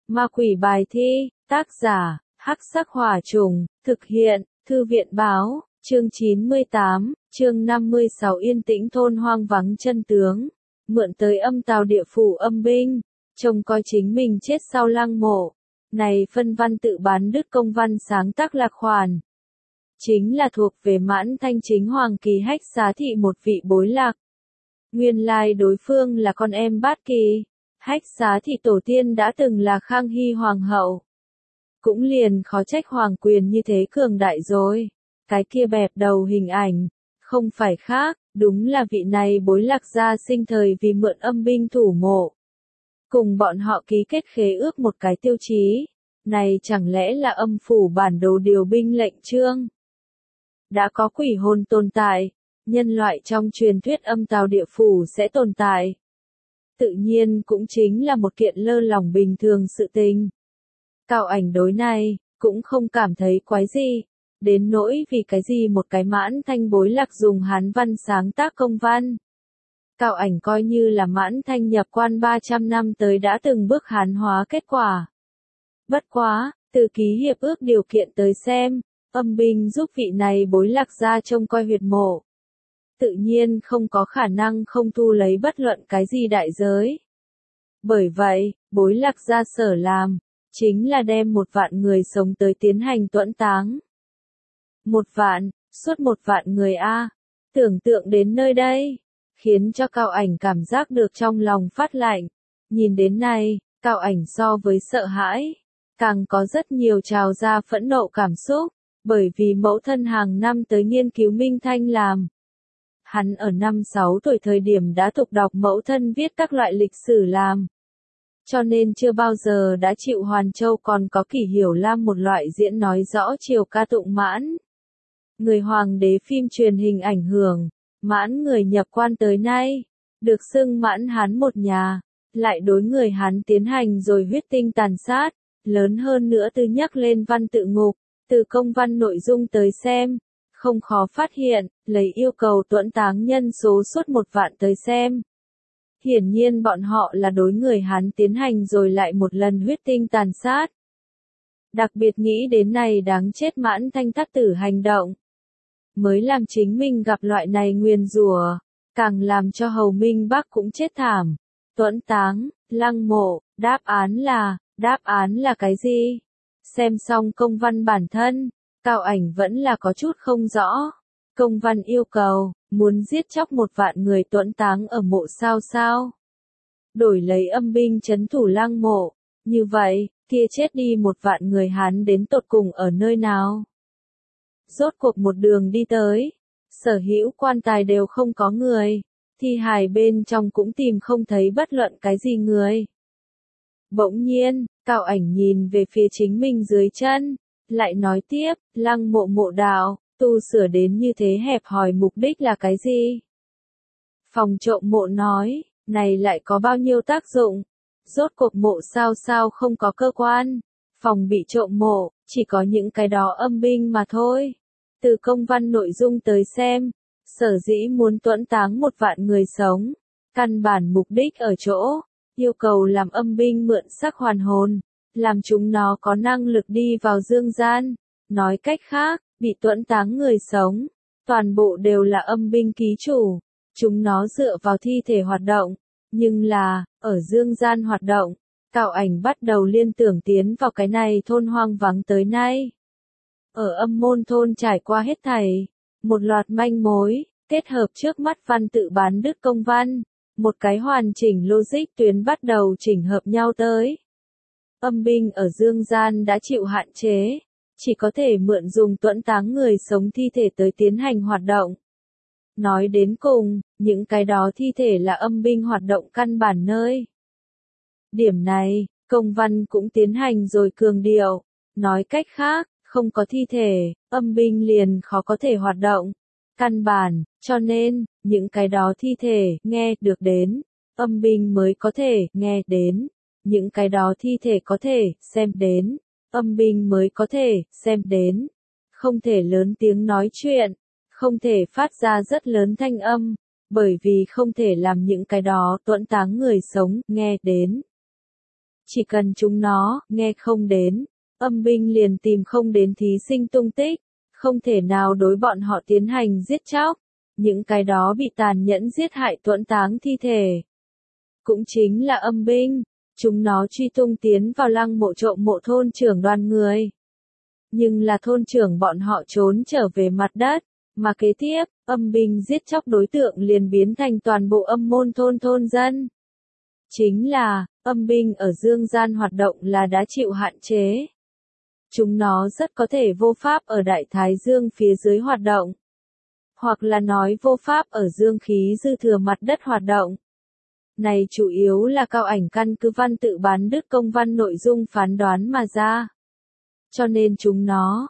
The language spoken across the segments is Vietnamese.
Ma quỷ bài thi, tác giả, Hắc Sắc Hỏa Trùng, thực hiện, Thư viện báo, chương 98, chương 56 yên tĩnh thôn hoang vắng chân tướng, mượn tới âm tào địa phủ âm binh, trông coi chính mình chết sau lăng mộ. Này phân văn tự bán đứt công văn sáng tác lạc khoản. Chính là thuộc về Mãn Thanh chính hoàng kỳ Hách Xá thị một vị bối lạc. Nguyên lai đối phương là con em Bát Kỳ. Hách Xá thị tổ tiên đã từng là Khang Hy hoàng hậu. Cũng liền khó trách hoàng quyền như thế cường đại rồi. Cái kia bẹp đầu hình ảnh, không phải khác, đúng là vị này bối lạc gia sinh thời vì mượn âm binh thủ mộ. Cùng bọn họ ký kết khế ước một cái tiêu chí, này chẳng lẽ là âm phủ bản đồ điều binh lệnh chương. Đã có quỷ hồn tồn tại, nhân loại trong truyền thuyết âm tào địa phủ sẽ tồn tại. Tự nhiên cũng chính là một kiện lơ lỏng bình thường sự tình. Cao Ảnh đối này, cũng không cảm thấy quái gì, đến nỗi vì cái gì một cái Mãn Thanh bối lạc dùng Hán văn sáng tác công văn. Cao Ảnh coi như là Mãn Thanh nhập quan 300 năm tới đã từng bước Hán hóa kết quả. Bất quá, từ ký hiệp ước điều kiện tới xem, âm binh giúp vị này bối lạc gia trông coi huyệt mộ. Tự nhiên không có khả năng không thu lấy bất luận cái gì đại giới. Bởi vậy, bối lạc gia sở làm, chính là đem 1 vạn người sống tới tiến hành tuẫn táng. 1 vạn, suốt 1 vạn người a, tưởng tượng đến nơi đây, khiến cho Cao Ảnh cảm giác được trong lòng phát lạnh. Nhìn đến này, Cao Ảnh so với sợ hãi, càng có rất nhiều trào ra phẫn nộ cảm xúc, bởi vì mẫu thân hàng năm tới nghiên cứu Minh Thanh làm. Hắn ở 5-6 tuổi thời điểm đã tục đọc mẫu thân viết các loại lịch sử làm. Cho nên chưa bao giờ đã chịu Hoàn Châu còn có Kỷ Hiểu Lam một loại diễn nói rõ chiều ca tụng Mãn. Người hoàng đế phim truyền hình ảnh hưởng, Mãn người nhập quan tới nay, được xưng Mãn Hán một nhà, lại đối người Hán tiến hành rồi huyết tinh tàn sát, lớn hơn nữa từ nhắc lên văn tự ngục, từ công văn nội dung tới xem. Không khó phát hiện, lấy yêu cầu tuẫn táng nhân số suốt 1 vạn tới xem. Hiển nhiên bọn họ là đối người Hán tiến hành rồi lại một lần huyết tinh tàn sát. Đặc biệt nghĩ đến này đáng chết Mãn Thanh thắt tử hành động. Mới làm chính mình gặp loại này nguyền rủa, càng làm cho Hầu Minh Bắc cũng chết thảm. Tuẫn táng, lăng mộ, đáp án là cái gì? Xem xong công văn bản thân, Cao Ảnh vẫn là có chút không rõ. Công văn yêu cầu, muốn giết chóc 1 vạn người tuẫn táng ở mộ sao. Đổi lấy âm binh trấn thủ lăng mộ, như vậy, kia chết đi 1 vạn người Hán đến tột cùng ở nơi nào? Rốt cuộc một đường đi tới, sở hữu quan tài đều không có người, thi hài bên trong cũng tìm không thấy bất luận cái gì người. Bỗng nhiên, Cao Ảnh nhìn về phía chính mình dưới chân, lại nói tiếp, lăng mộ mộ đạo, tu sửa đến như thế hẹp hòi mục đích là cái gì? Phòng trộm mộ nói, này lại có bao nhiêu tác dụng? Rốt cuộc mộ sao không có cơ quan, phòng bị trộm mộ, chỉ có những cái đó âm binh mà thôi. Từ công văn nội dung tới xem, sở dĩ muốn tuẫn táng 1 vạn người sống, căn bản mục đích ở chỗ, yêu cầu làm âm binh mượn sắc hoàn hồn, làm chúng nó có năng lực đi vào dương gian. Nói cách khác, bị tuẫn táng người sống, toàn bộ đều là âm binh ký chủ, chúng nó dựa vào thi thể hoạt động, nhưng là, ở dương gian hoạt động. Cao Ảnh bắt đầu liên tưởng tiến vào cái này thôn hoang vắng tới nay. Ở âm môn thôn trải qua hết thảy, một loạt manh mối, kết hợp trước mắt văn tự bán đứt công văn, một cái hoàn chỉnh logic tuyến bắt đầu chỉnh hợp nhau tới. Âm binh ở dương gian đã chịu hạn chế, chỉ có thể mượn dùng tuẫn táng người sống thi thể tới tiến hành hoạt động. Nói đến cùng, những cái đó thi thể là âm binh hoạt động căn bản nơi. Điểm này, công văn cũng tiến hành rồi cường điệu, nói cách khác, không có thi thể, âm binh liền khó có thể hoạt động. Căn bản, cho nên, những cái đó thi thể nghe được đến, âm binh mới có thể nghe đến. Những cái đó thi thể có thể xem đến, âm binh mới có thể xem đến. Không thể lớn tiếng nói chuyện, không thể phát ra rất lớn thanh âm, bởi vì không thể làm những cái đó tuẫn táng người sống nghe đến. Chỉ cần chúng nó nghe không đến, âm binh liền tìm không đến thí sinh tung tích, không thể nào đối bọn họ tiến hành giết chóc. Những cái đó bị tàn nhẫn giết hại tuẫn táng thi thể, cũng chính là âm binh. Chúng nó truy tung tiến vào lăng mộ trộm mộ thôn trưởng đoàn người. Nhưng là thôn trưởng bọn họ trốn trở về mặt đất, mà kế tiếp, âm binh giết chóc đối tượng liền biến thành toàn bộ âm môn thôn thôn dân. Chính là, âm binh ở dương gian hoạt động là đã chịu hạn chế. Chúng nó rất có thể vô pháp ở đại thái dương phía dưới hoạt động. Hoặc là nói vô pháp ở dương khí dư thừa mặt đất hoạt động. Này chủ yếu là Cao Ảnh căn cứ văn tự bán đức công văn nội dung phán đoán mà ra. Cho nên chúng nó,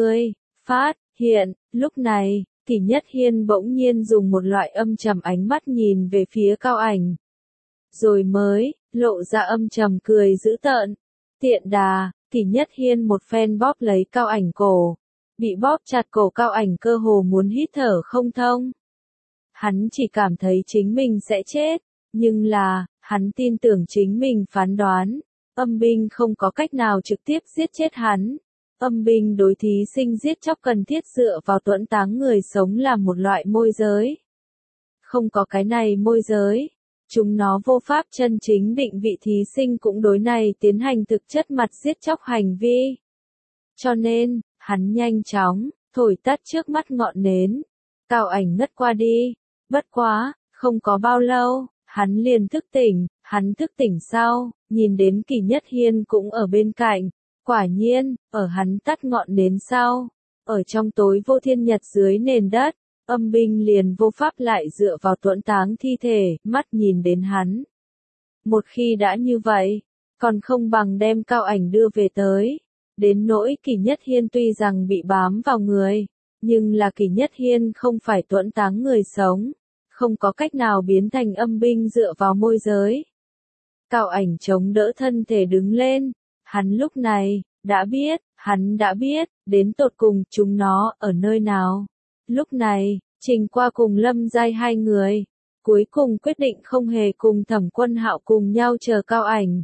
phát hiện, lúc này, Kỷ Nhất Hiên bỗng nhiên dùng một loại âm trầm ánh mắt nhìn về phía Cao Ảnh. Rồi mới, lộ ra âm trầm cười dữ tợn. Tiện đà, Kỷ Nhất Hiên một phen bóp lấy Cao Ảnh cổ. Bị bóp chặt cổ Cao Ảnh cơ hồ muốn hít thở không thông. Hắn chỉ cảm thấy chính mình sẽ chết, nhưng là, hắn tin tưởng chính mình phán đoán. Âm binh không có cách nào trực tiếp giết chết hắn. Âm binh đối thí sinh giết chóc cần thiết dựa vào tuẫn táng người sống là một loại môi giới. Không có cái này môi giới, chúng nó vô pháp chân chính định vị thí sinh cũng đối này tiến hành thực chất mặt giết chóc hành vi. Cho nên, hắn nhanh chóng, thổi tắt trước mắt ngọn nến. Cao Ảnh ngất qua đi. Bất quá, không có bao lâu, hắn liền thức tỉnh. Hắn thức tỉnh sau, nhìn đến Kỷ Nhất Hiên cũng ở bên cạnh. Quả nhiên, ở hắn tắt ngọn nến sau, ở trong tối vô thiên nhật dưới nền đất, âm binh liền vô pháp lại dựa vào tuẫn táng thi thể, mắt nhìn đến hắn. Một khi đã như vậy, còn không bằng đem Cao Ảnh đưa về tới. Đến nỗi Kỷ Nhất Hiên tuy rằng bị bám vào người, nhưng là Kỷ Nhất Hiên không phải tuẫn táng người sống, không có cách nào biến thành âm binh dựa vào môi giới. Cao Ảnh chống đỡ thân thể đứng lên, hắn lúc này, hắn đã biết, đến tột cùng chúng nó ở nơi nào. Lúc này, Trình Qua cùng Lâm Giai hai người, cuối cùng quyết định không hề cùng Thẩm Quân Hạo cùng nhau chờ Cao Ảnh.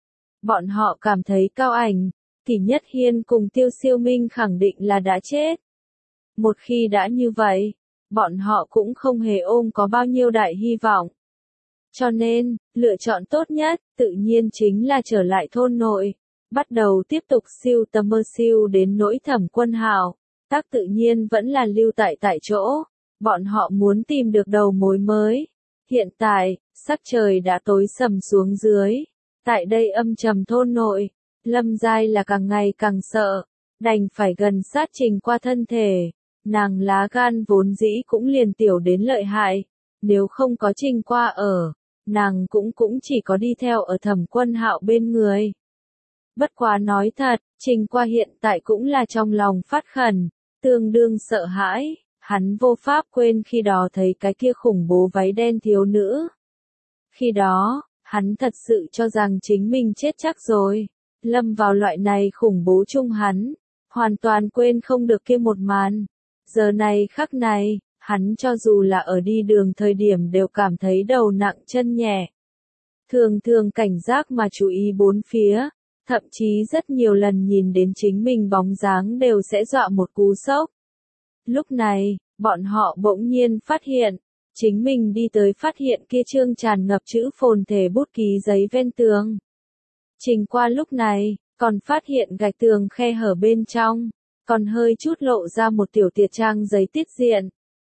Bọn họ cảm thấy Cao Ảnh, Kỷ Nhất Hiên cùng Tiêu Siêu Minh khẳng định là đã chết. Một khi đã như vậy, bọn họ cũng không hề ôm có bao nhiêu đại hy vọng. Cho nên, lựa chọn tốt nhất, tự nhiên chính là trở lại thôn nội, bắt đầu tiếp tục siêu tầm siêu đến nỗi Thẩm Quân Hạo, tác tự nhiên vẫn là lưu tại chỗ, bọn họ muốn tìm được đầu mối mới. Hiện tại, sắc trời đã tối sầm xuống dưới, tại đây âm trầm thôn nội, Lâm Giai là càng ngày càng sợ, đành phải gần sát Trình Qua thân thể, nàng lá gan vốn dĩ cũng liền tiểu đến lợi hại, nếu không có Trình Qua ở, nàng cũng chỉ có đi theo ở Thẩm Quân Hạo bên người. Bất quá nói thật, Trình Qua hiện tại cũng là trong lòng phát khẩn, tương đương sợ hãi, hắn vô pháp quên khi đó thấy cái kia khủng bố váy đen thiếu nữ. Khi đó, hắn thật sự cho rằng chính mình chết chắc rồi, lâm vào loại này khủng bố chung hắn, hoàn toàn quên không được kia một màn. Giờ này khắc này, hắn cho dù là ở đi đường thời điểm đều cảm thấy đầu nặng chân nhẹ. Thường thường cảnh giác mà chú ý bốn phía, thậm chí rất nhiều lần nhìn đến chính mình bóng dáng đều sẽ dọa một cú sốc. Lúc này, bọn họ bỗng nhiên phát hiện, chính mình đi tới phát hiện kia chương tràn ngập chữ phồn thể bút ký giấy ven tường. Trình Qua lúc này, còn phát hiện gạch tường khe hở bên trong, còn hơi chút lộ ra một tiểu tiệt trang giấy tiết diện.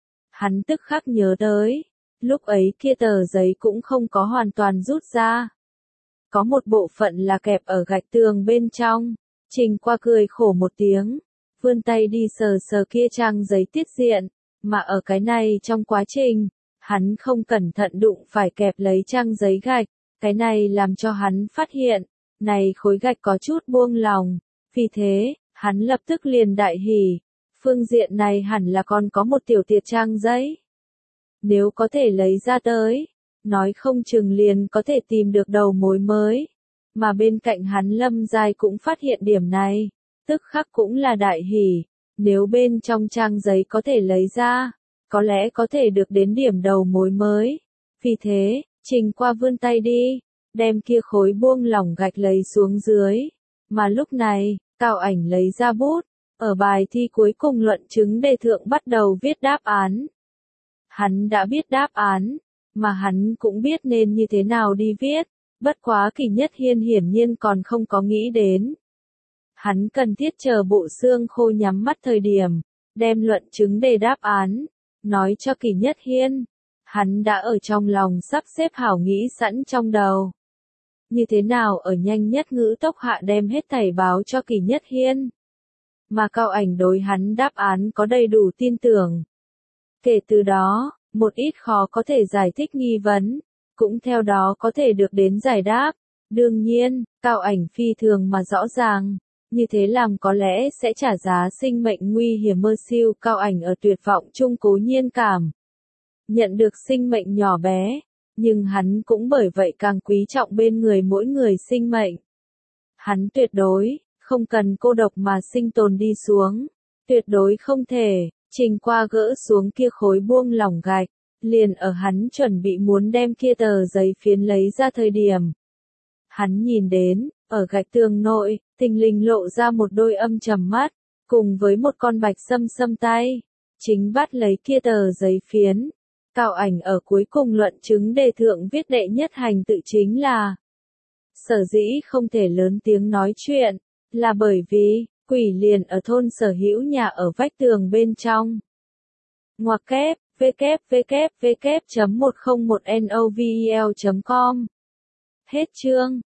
Hắn tức khắc nhớ tới, lúc ấy kia tờ giấy cũng không có hoàn toàn rút ra. Có một bộ phận là kẹp ở gạch tường bên trong. Trình Qua cười khổ một tiếng, vươn tay đi sờ sờ kia trang giấy tiết diện, mà ở cái này trong quá trình, hắn không cẩn thận đụng phải kẹp lấy trang giấy gạch, cái này làm cho hắn phát hiện, này khối gạch có chút buông lỏng, vì thế, hắn lập tức liền đại hỉ, phương diện này hẳn là còn có một tiểu tiệt trang giấy. Nếu có thể lấy ra tới, nói không chừng liền có thể tìm được đầu mối mới, mà bên cạnh hắn Lâm Giai cũng phát hiện điểm này, tức khắc cũng là đại hỉ, nếu bên trong trang giấy có thể lấy ra, có lẽ có thể được đến điểm đầu mối mới. Vì thế, Trình Qua vươn tay đi, đem kia khối buông lỏng gạch lấy xuống dưới. Mà lúc này, Cao Ảnh lấy ra bút, ở bài thi cuối cùng luận chứng đề thượng bắt đầu viết đáp án. Hắn đã biết đáp án, mà hắn cũng biết nên như thế nào đi viết, bất quá Kỷ Nhất Hiên hiển nhiên còn không có nghĩ đến. Hắn cần thiết chờ bộ xương khô nhắm mắt thời điểm, đem luận chứng đề đáp án, nói cho Kỷ Nhất Hiên. Hắn đã ở trong lòng sắp xếp hảo nghĩ sẵn trong đầu. Như thế nào ở nhanh nhất ngữ tốc hạ đem hết thảy báo cho Kỷ Nhất Hiên. Mà Cao Ảnh đối hắn đáp án có đầy đủ tin tưởng. Kể từ đó, một ít khó có thể giải thích nghi vấn, cũng theo đó có thể được đến giải đáp. Đương nhiên, Cao Ảnh phi thường mà rõ ràng, như thế làm có lẽ sẽ trả giá sinh mệnh nguy hiểm. Mơ siêu Cao Ảnh ở tuyệt vọng chung cố nhiên cảm nhận được sinh mệnh nhỏ bé, nhưng hắn cũng bởi vậy càng quý trọng bên người mỗi người sinh mệnh. Hắn tuyệt đối không cần cô độc mà sinh tồn đi xuống, tuyệt đối không thể. Trình qua gỡ xuống kia khối buông lỏng gạch, liền ở hắn chuẩn bị muốn đem kia tờ giấy phiến lấy ra thời điểm. Hắn nhìn đến, ở gạch tường nội, thình lình lộ ra một đôi âm trầm mắt, cùng với một con bạch sâm tay, chính bắt lấy kia tờ giấy phiến. Cao Ảnh ở cuối cùng luận chứng đề thượng viết đệ nhất hành tự chính là sở dĩ không thể lớn tiếng nói chuyện, là bởi vì quỷ liền ở thôn sở hữu nhà ở vách tường bên trong. Ngoặc kép, www.101novel.com. Hết chương.